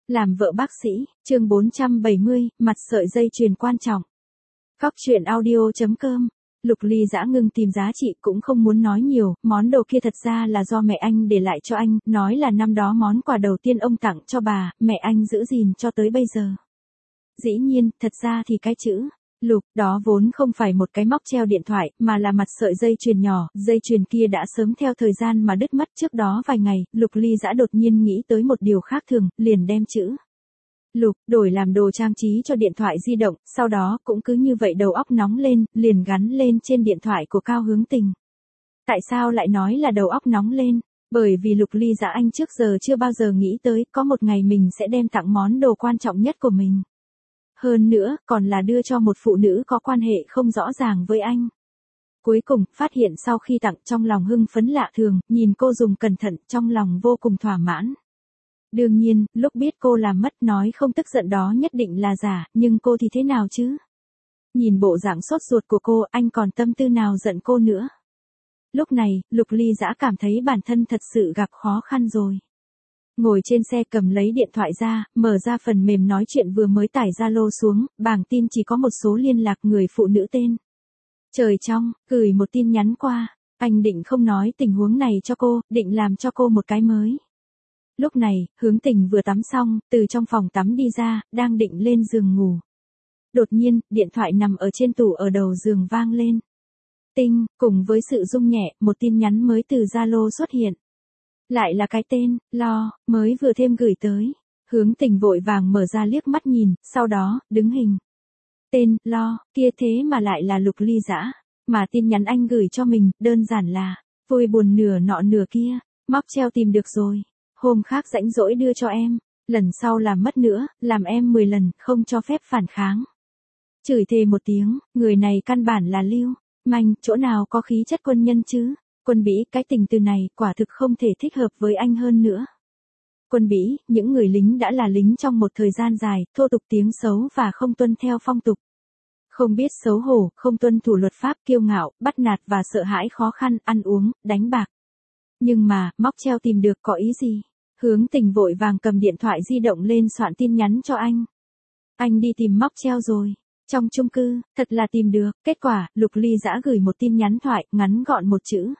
Làm vợ bác sĩ, chương 470, mặt sợi dây chuyền quan trọng. Góc truyện audio.com. Lục Ly Dã ngưng tìm giá trị cũng không muốn nói nhiều, món đồ kia thật ra là do mẹ anh để lại cho anh, nói là năm đó món quà đầu tiên ông tặng cho bà, mẹ anh giữ gìn cho tới bây giờ. Dĩ nhiên, thật ra thì cái chữ Lục đó vốn không phải một cái móc treo điện thoại, mà là mặt sợi dây chuyền nhỏ, dây chuyền kia đã sớm theo thời gian mà đứt mất. Trước đó vài ngày, Lục Ly Dã đột nhiên nghĩ tới một điều khác thường, liền đem chữ Lục đổi làm đồ trang trí cho điện thoại di động, sau đó cũng cứ như vậy đầu óc nóng lên, liền gắn lên trên điện thoại của Cao Hướng Tình. Tại sao lại nói là đầu óc nóng lên? Bởi vì Lục Ly Dã anh trước giờ chưa bao giờ nghĩ tới có một ngày mình sẽ đem tặng món đồ quan trọng nhất của mình. Hơn nữa, còn là đưa cho một phụ nữ có quan hệ không rõ ràng với anh. Cuối cùng, phát hiện sau khi tặng trong lòng hưng phấn lạ thường, nhìn cô dùng cẩn thận, trong lòng vô cùng thỏa mãn. Đương nhiên, lúc biết cô làm mất nói không tức giận đó nhất định là giả, nhưng cô thì thế nào chứ? Nhìn bộ dạng sốt ruột của cô, anh còn tâm tư nào giận cô nữa? Lúc này, Lục Ly Dã cảm thấy bản thân thật sự gặp khó khăn rồi. Ngồi trên xe cầm lấy điện thoại ra, mở ra phần mềm nói chuyện vừa mới tải Zalo xuống, bảng tin chỉ có một số liên lạc người phụ nữ tên. Trời trong, gửi một tin nhắn qua, anh định không nói tình huống này cho cô, định làm cho cô một cái mới. Lúc này, Hướng Tình vừa tắm xong, từ trong phòng tắm đi ra, đang định lên giường ngủ. Đột nhiên, điện thoại nằm ở trên tủ ở đầu giường vang lên. Tinh, cùng với sự rung nhẹ, một tin nhắn mới từ Zalo xuất hiện. Lại là cái tên, Lo, mới vừa thêm gửi tới. Hướng Tình vội vàng mở ra liếc mắt nhìn, sau đó, đứng hình. Tên, Lo, kia thế mà lại là Lục Ly Dã. Mà tin nhắn anh gửi cho mình, đơn giản là, vui buồn nửa nọ nửa kia, móc treo tìm được rồi. Hôm khác rảnh rỗi đưa cho em, lần sau làm mất nữa, làm em 10 lần, không cho phép phản kháng. Chửi thề một tiếng, người này căn bản là lưu manh, chỗ nào có khí chất quân nhân chứ? Quân Bỉ, cái tình từ này, quả thực không thể thích hợp với anh hơn nữa. Quân Bỉ, những người lính đã là lính trong một thời gian dài, thô tục tiếng xấu và không tuân theo phong tục. Không biết xấu hổ, không tuân thủ luật pháp, kiêu ngạo, bắt nạt và sợ hãi khó khăn, ăn uống, đánh bạc. Nhưng mà, móc treo tìm được có ý gì? Hướng Tình vội vàng cầm điện thoại di động lên soạn tin nhắn cho anh. Anh đi tìm móc treo rồi. Trong chung cư, thật là tìm được. Kết quả, Lục Ly Dã gửi một tin nhắn thoại, ngắn gọn một chữ.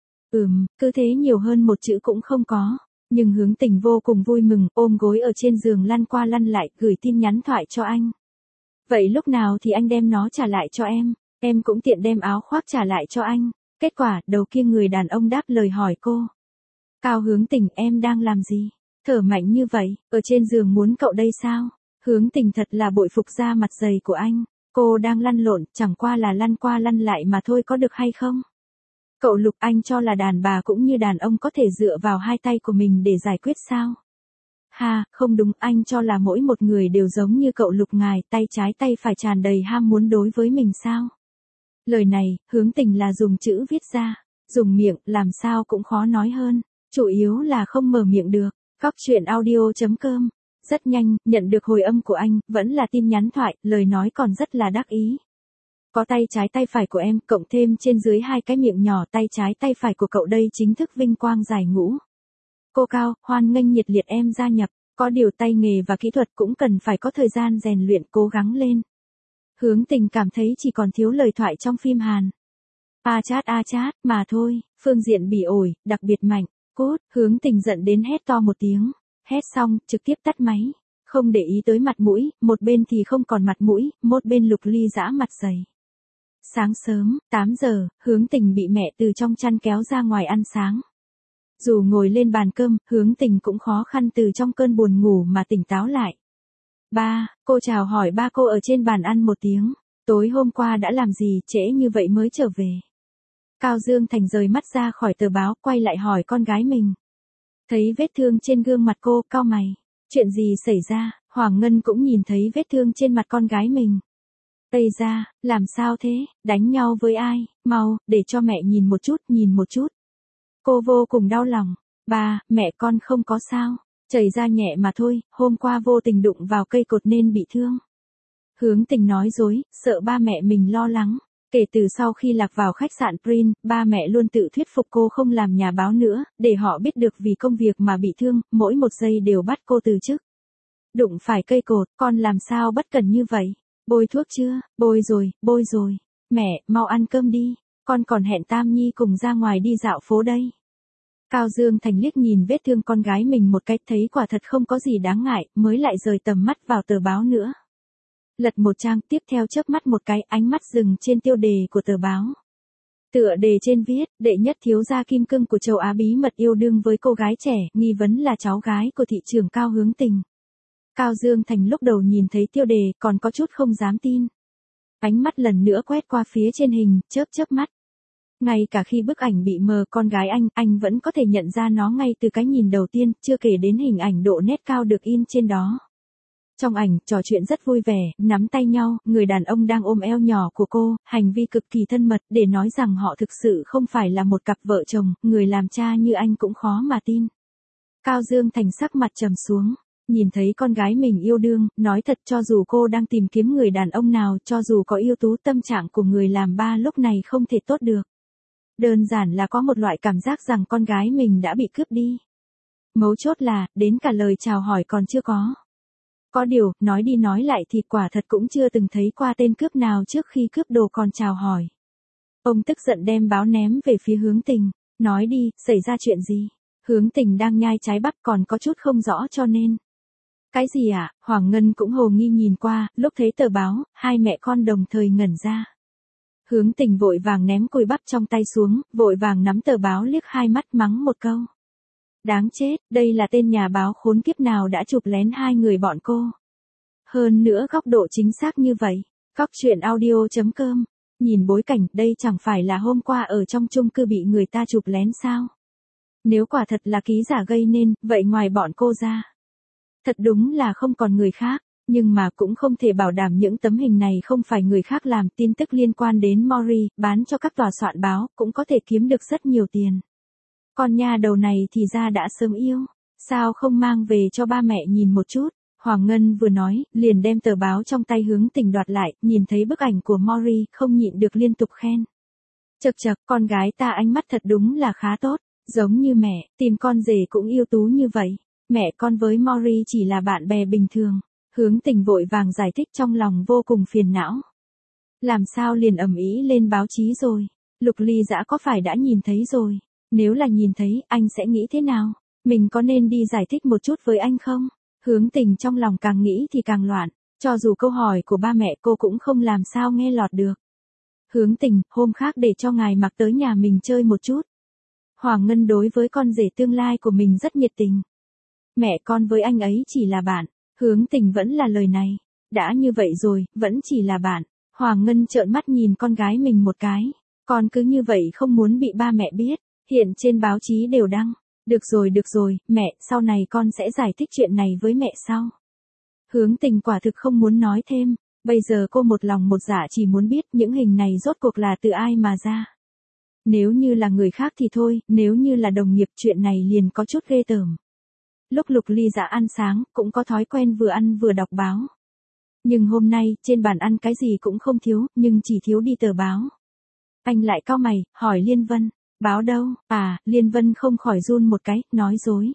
Cứ thế nhiều hơn một chữ cũng không có. Nhưng Hướng Tình vô cùng vui mừng, ôm gối ở trên giường lăn qua lăn lại, gửi tin nhắn thoại cho anh. Vậy lúc nào thì anh đem nó trả lại cho em cũng tiện đem áo khoác trả lại cho anh. Kết quả, đầu kia người đàn ông đáp lời hỏi cô. Cao Hướng Tình, em đang làm gì? Thở mạnh như vậy, ở trên giường muốn cậu đây sao? Hướng Tình thật là bội phục da mặt dày của anh. Cô đang lăn lộn, chẳng qua là lăn qua lăn lại mà thôi, có được hay không? Cậu Lục, anh cho là đàn bà cũng như đàn ông có thể dựa vào hai tay của mình để giải quyết sao? Ha, không đúng, anh cho là mỗi một người đều giống như cậu Lục ngài, tay trái tay phải tràn đầy ham muốn đối với mình sao? Lời này, Hướng Tình là dùng chữ viết ra, dùng miệng, làm sao cũng khó nói hơn. Chủ yếu là không mở miệng được. Góc truyện audio.com. Rất nhanh, nhận được hồi âm của anh, vẫn là tin nhắn thoại, lời nói còn rất là đắc ý. Có tay trái tay phải của em, cộng thêm trên dưới hai cái miệng nhỏ, tay trái tay phải của cậu đây chính thức vinh quang giải ngũ. Cô Cao, hoan nghênh nhiệt liệt em gia nhập, có điều tay nghề và kỹ thuật cũng cần phải có thời gian rèn luyện, cố gắng lên. Hướng Tình cảm thấy chỉ còn thiếu lời thoại trong phim Hàn. A chát, mà thôi, phương diện bỉ ổi, đặc biệt mạnh. Cốt, Hướng Tình giận đến hét to một tiếng. Hét xong, trực tiếp tắt máy. Không để ý tới mặt mũi, một bên thì không còn mặt mũi, một bên Lục Ly Dã mặt dày. Sáng sớm, 8 giờ, Hướng Tình bị mẹ từ trong chăn kéo ra ngoài ăn sáng. Dù ngồi lên bàn cơm, Hướng Tình cũng khó khăn từ trong cơn buồn ngủ mà tỉnh táo lại. Ba, cô chào hỏi ba cô ở trên bàn ăn một tiếng. Tối hôm qua đã làm gì, trễ như vậy mới trở về. Cao Dương Thành rời mắt ra khỏi tờ báo, quay lại hỏi con gái mình. Thấy vết thương trên gương mặt cô, cau mày. Chuyện gì xảy ra? Hoàng Ngân cũng nhìn thấy vết thương trên mặt con gái mình. Ây da, làm sao thế? Đánh nhau với ai? Mau, để cho mẹ nhìn một chút. Cô vô cùng đau lòng. Ba, mẹ con không có sao. Chảy ra nhẹ mà thôi, hôm qua vô tình đụng vào cây cột nên bị thương. Hướng Tình nói dối, sợ ba mẹ mình lo lắng. Kể từ sau khi lạc vào khách sạn Prin, ba mẹ luôn tự thuyết phục cô không làm nhà báo nữa, để họ biết được vì công việc mà bị thương, mỗi một giây đều bắt cô từ chức. Đụng phải cây cột, con làm sao bất cẩn như vậy? Bôi thuốc chưa? Bôi rồi, bôi rồi. Mẹ, mau ăn cơm đi. Con còn hẹn Tam Nhi cùng ra ngoài đi dạo phố đây. Cao Dương Thành liếc nhìn vết thương con gái mình một cái, thấy quả thật không có gì đáng ngại, mới lại rời tầm mắt vào tờ báo nữa. Lật một trang, tiếp theo chớp mắt một cái, ánh mắt dừng trên tiêu đề của tờ báo. Tựa đề trên viết, đệ nhất thiếu gia kim cương của châu Á bí mật yêu đương với cô gái trẻ, nghi vấn là cháu gái của thị trưởng Cao Hướng Tình. Cao Dương Thành lúc đầu nhìn thấy tiêu đề, còn có chút không dám tin. Ánh mắt lần nữa quét qua phía trên hình, chớp mắt. Ngay cả khi bức ảnh bị mờ con gái anh vẫn có thể nhận ra nó ngay từ cái nhìn đầu tiên, chưa kể đến hình ảnh độ nét cao được in trên đó. Trong ảnh, trò chuyện rất vui vẻ, nắm tay nhau, người đàn ông đang ôm eo nhỏ của cô, hành vi cực kỳ thân mật, để nói rằng họ thực sự không phải là một cặp vợ chồng, người làm cha như anh cũng khó mà tin. Cao Dương Thành sắc mặt trầm xuống, nhìn thấy con gái mình yêu đương, nói thật cho dù cô đang tìm kiếm người đàn ông nào, cho dù có ưu tú, tâm trạng của người làm ba lúc này không thể tốt được. Đơn giản là có một loại cảm giác rằng con gái mình đã bị cướp đi. Mấu chốt là, đến cả lời chào hỏi còn chưa có. Có điều, nói đi nói lại thì quả thật cũng chưa từng thấy qua tên cướp nào trước khi cướp đồ còn chào hỏi. Ông tức giận đem báo ném về phía Hướng Tình, nói đi, xảy ra chuyện gì? Hướng Tình đang nhai trái bắp còn có chút không rõ cho nên. Cái gì ạ? Hoàng Ngân cũng hồ nghi nhìn qua, lúc thấy tờ báo, hai mẹ con đồng thời ngẩn ra. Hướng Tình vội vàng ném cùi bắp trong tay xuống, vội vàng nắm tờ báo liếc hai mắt mắng một câu. Đáng chết, đây là tên nhà báo khốn kiếp nào đã chụp lén hai người bọn cô. Hơn nữa góc độ chính xác như vậy. Góc truyện audio.com. Nhìn bối cảnh, đây chẳng phải là hôm qua ở trong chung cư bị người ta chụp lén sao? Nếu quả thật là ký giả gây nên, vậy ngoài bọn cô ra, thật đúng là không còn người khác. Nhưng mà cũng không thể bảo đảm những tấm hình này không phải người khác làm. Tin tức liên quan đến Mori, bán cho các tòa soạn báo, cũng có thể kiếm được rất nhiều tiền. Con nha đầu này thì ra đã sớm yêu, sao không mang về cho ba mẹ nhìn một chút. Hoàng Ngân vừa nói, liền đem tờ báo trong tay Hướng Tình đoạt lại, nhìn thấy bức ảnh của Mori, không nhịn được liên tục khen. Chậc chậc, con gái ta ánh mắt thật đúng là khá tốt, giống như mẹ, tìm con rể cũng ưu tú như vậy. Mẹ con với Mori chỉ là bạn bè bình thường. Hướng Tình vội vàng giải thích trong lòng vô cùng phiền não. Làm sao liền ầm ĩ lên báo chí rồi? Lục Ly Dã có phải đã nhìn thấy rồi? Nếu là nhìn thấy, anh sẽ nghĩ thế nào? Mình có nên đi giải thích một chút với anh không? Hướng Tình trong lòng càng nghĩ thì càng loạn, cho dù câu hỏi của ba mẹ cô cũng không làm sao nghe lọt được. Hướng Tình, hôm khác để cho ngài mặc tới nhà mình chơi một chút. Hoàng Ngân đối với con rể tương lai của mình rất nhiệt tình. Mẹ con với anh ấy chỉ là bạn. Hướng Tình vẫn là lời này. Đã như vậy rồi, vẫn chỉ là bạn. Hoàng Ngân trợn mắt nhìn con gái mình một cái. Con cứ như vậy không muốn bị ba mẹ biết. Hiện trên báo chí đều đăng. Được rồi, mẹ, sau này con sẽ giải thích chuyện này với mẹ sau. Hướng Tình quả thực không muốn nói thêm. Bây giờ cô một lòng một dạ chỉ muốn biết những hình này rốt cuộc là từ ai mà ra. Nếu như là người khác thì thôi, nếu như là đồng nghiệp chuyện này liền có chút ghê tởm. Lúc Lục Ly Dã ăn sáng, cũng có thói quen vừa ăn vừa đọc báo. Nhưng hôm nay, trên bàn ăn cái gì cũng không thiếu, nhưng chỉ thiếu đi tờ báo. Anh lại cau mày, hỏi Liên Vân, báo đâu? À, Liên Vân không khỏi run một cái, nói dối.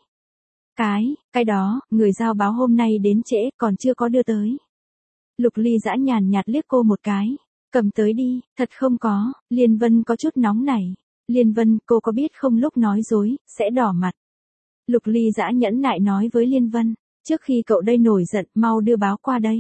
Cái đó, người giao báo hôm nay đến trễ, còn chưa có đưa tới. Lục Ly Dã nhàn nhạt liếc cô một cái, cầm tới đi, thật không có. Liên Vân có chút nóng nảy. Liên Vân, cô có biết không lúc nói dối, sẽ đỏ mặt. Lục Ly Dã nhẫn nại nói với Liên Vân, trước khi cậu đây nổi giận, mau đưa báo qua đây.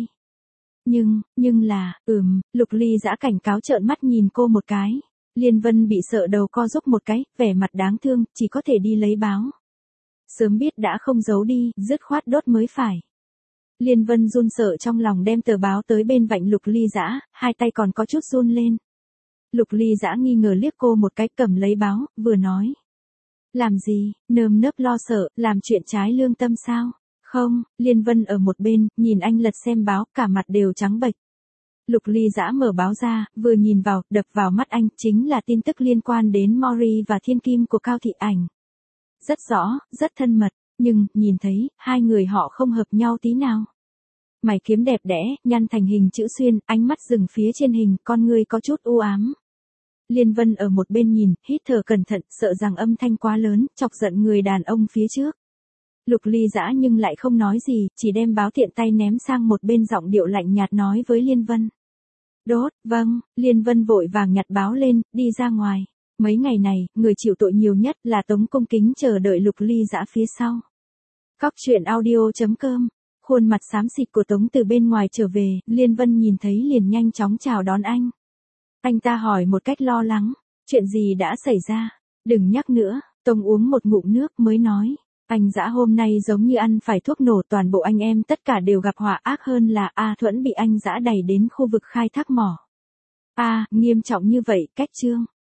Nhưng là, Lục Ly Dã cảnh cáo trợn mắt nhìn cô một cái. Liên Vân bị sợ đầu co rúm một cái, vẻ mặt đáng thương, chỉ có thể đi lấy báo. Sớm biết đã không giấu đi, dứt khoát đốt mới phải. Liên Vân run sợ trong lòng đem tờ báo tới bên vạnh Lục Ly Dã, hai tay còn có chút run lên. Lục Ly Dã nghi ngờ liếc cô một cái, cầm lấy báo, vừa nói. Làm gì, nơm nớp lo sợ, làm chuyện trái lương tâm sao? Không, Liên Vân ở một bên, nhìn anh lật xem báo, cả mặt đều trắng bệch. Lục Ly Dã mở báo ra, vừa nhìn vào, đập vào mắt anh, chính là tin tức liên quan đến Mori và thiên kim của Cao Thị Ảnh. Rất rõ, rất thân mật, nhưng, nhìn thấy, hai người họ không hợp nhau tí nào. Mày kiếm đẹp đẽ, nhăn thành hình chữ xuyên, ánh mắt dừng phía trên hình, con người có chút u ám. Liên Vân ở một bên nhìn, hít thở cẩn thận, sợ rằng âm thanh quá lớn, chọc giận người đàn ông phía trước. Lục Ly Dã nhưng lại không nói gì, chỉ đem báo tiện tay ném sang một bên, giọng điệu lạnh nhạt nói với Liên Vân. Đốt, vâng, Liên Vân vội vàng nhặt báo lên, đi ra ngoài. Mấy ngày này, người chịu tội nhiều nhất là Tống Công Kính chờ đợi Lục Ly Dã phía sau. Cóc truyện audio.com. Khuôn mặt xám xịt của Tống từ bên ngoài trở về, Liên Vân nhìn thấy liền nhanh chóng chào đón anh. Anh ta hỏi một cách lo lắng, chuyện gì đã xảy ra? Đừng nhắc nữa, Tống uống một ngụm nước mới nói. Anh Dã hôm nay giống như ăn phải thuốc nổ, toàn bộ anh em tất cả đều gặp họa, ác hơn là A Thuẫn bị anh Dã đẩy đến khu vực khai thác mỏ. Nghiêm trọng như vậy, cách Trương.